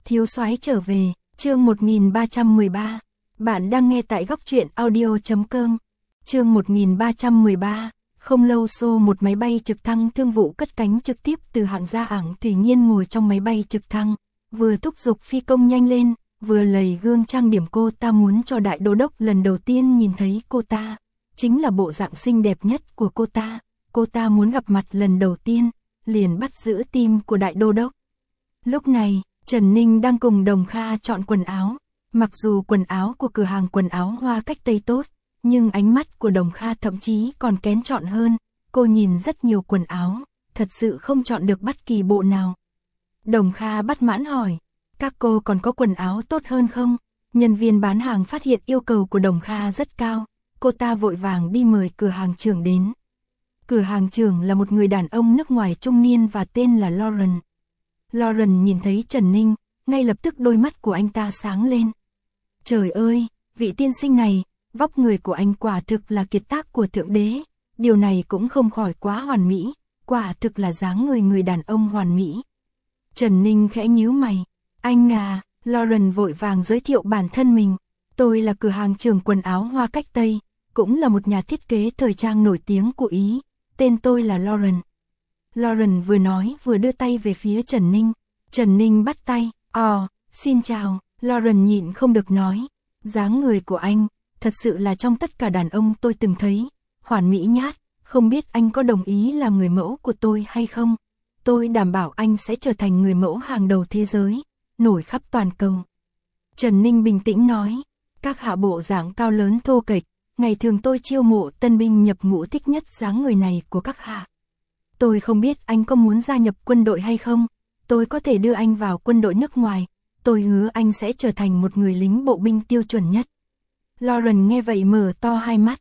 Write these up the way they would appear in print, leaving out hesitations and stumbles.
Thiếu soái trở về, chương 1313. Bạn đang nghe tại góc truyện audio.com. Chương 1313. Không lâu sau một máy bay trực thăng thương vụ cất cánh trực tiếp từ hạng gia ảng Thủy Nhiên ngồi trong máy bay trực thăng, vừa thúc giục phi công nhanh lên, vừa lầy gương trang điểm cô ta muốn cho đại đô đốc lần đầu tiên nhìn thấy cô ta. Chính là bộ dạng xinh đẹp nhất của cô ta muốn gặp mặt lần đầu tiên, liền bắt giữ tim của đại đô đốc. Lúc này, Trần Ninh đang cùng Đồng Kha chọn quần áo. Mặc dù quần áo của cửa hàng quần áo Hoa Cách Tây tốt, nhưng ánh mắt của Đồng Kha thậm chí còn kén chọn hơn. Cô nhìn rất nhiều quần áo, thật sự không chọn được bất kỳ bộ nào. Đồng Kha bất mãn hỏi, các cô còn có quần áo tốt hơn không? Nhân viên bán hàng phát hiện yêu cầu của Đồng Kha rất cao, cô ta vội vàng đi mời cửa hàng trưởng đến. Cửa hàng trưởng là một người đàn ông nước ngoài trung niên và tên là Lauren. Lauren nhìn thấy Trần Ninh, ngay lập tức đôi mắt của anh ta sáng lên. Trời ơi, vị tiên sinh này, vóc người của anh quả thực là kiệt tác của thượng đế, điều này cũng không khỏi quá hoàn mỹ, quả thực là dáng người đàn ông hoàn mỹ. Trần Ninh khẽ nhíu mày, anh à, Lauren vội vàng giới thiệu bản thân mình, tôi là cửa hàng trưởng quần áo Hoa Cách Tây, cũng là một nhà thiết kế thời trang nổi tiếng của Ý, tên tôi là Lauren. Lauren vừa nói vừa đưa tay về phía Trần Ninh. Trần Ninh bắt tay, xin chào, Lauren nhịn không được nói. Dáng người của anh, thật sự là trong tất cả đàn ông tôi từng thấy, hoàn mỹ nhát, không biết anh có đồng ý làm người mẫu của tôi hay không? Tôi đảm bảo anh sẽ trở thành người mẫu hàng đầu thế giới, nổi khắp toàn cầu. Trần Ninh bình tĩnh nói, các hạ bộ dạng cao lớn thô kệch, ngày thường tôi chiêu mộ tân binh nhập ngũ thích nhất dáng người này của các hạ. Tôi không biết anh có muốn gia nhập quân đội hay không, tôi có thể đưa anh vào quân đội nước ngoài, tôi hứa anh sẽ trở thành một người lính bộ binh tiêu chuẩn nhất. Lauren nghe vậy mở to hai mắt,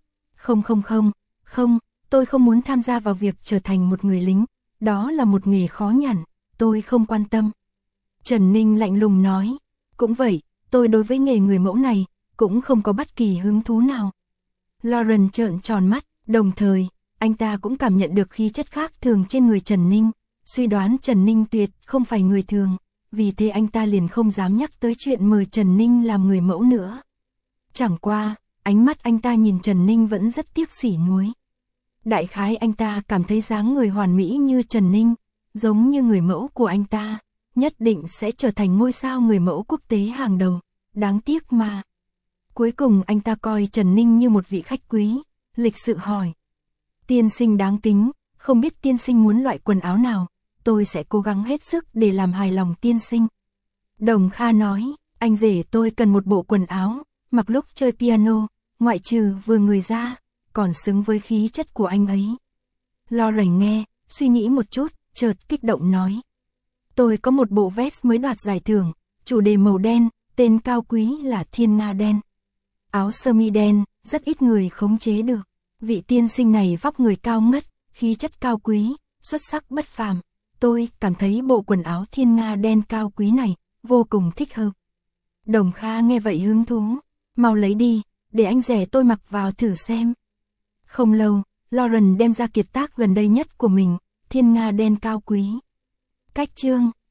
không, tôi không muốn tham gia vào việc trở thành một người lính, đó là một nghề khó nhằn, tôi không quan tâm. Trần Ninh lạnh lùng nói, cũng vậy, tôi đối với nghề người mẫu này, cũng không có bất kỳ hứng thú nào. Lauren trợn tròn mắt, đồng thời, anh ta cũng cảm nhận được khí chất khác thường trên người Trần Ninh, suy đoán Trần Ninh tuyệt không phải người thường, vì thế anh ta liền không dám nhắc tới chuyện mời Trần Ninh làm người mẫu nữa. Chẳng qua, ánh mắt anh ta nhìn Trần Ninh vẫn rất tiếc sỉ nuối. Đại khái anh ta cảm thấy dáng người hoàn mỹ như Trần Ninh, giống như người mẫu của anh ta, nhất định sẽ trở thành ngôi sao người mẫu quốc tế hàng đầu, đáng tiếc mà. Cuối cùng anh ta coi Trần Ninh như một vị khách quý, lịch sự hỏi. Tiên sinh đáng kính, không biết tiên sinh muốn loại quần áo nào, tôi sẽ cố gắng hết sức để làm hài lòng tiên sinh. Đồng Kha nói, anh rể tôi cần một bộ quần áo, mặc lúc chơi piano, ngoại trừ vừa người ra, còn xứng với khí chất của anh ấy. Lauren nghe, suy nghĩ một chút, chợt kích động nói. Tôi có một bộ vest mới đoạt giải thưởng, chủ đề màu đen, tên cao quý là Thiên Nga đen. Áo sơ mi đen, rất ít người khống chế được. Vị tiên sinh này vóc người cao ngất, khí chất cao quý, xuất sắc bất phàm. Tôi cảm thấy bộ quần áo Thiên Nga đen cao quý này, vô cùng thích hợp. Đồng Kha nghe vậy hứng thú, mau lấy đi, để anh rể tôi mặc vào thử xem. Không lâu, Lauren đem ra kiệt tác gần đây nhất của mình, Thiên Nga đen cao quý. Cách chương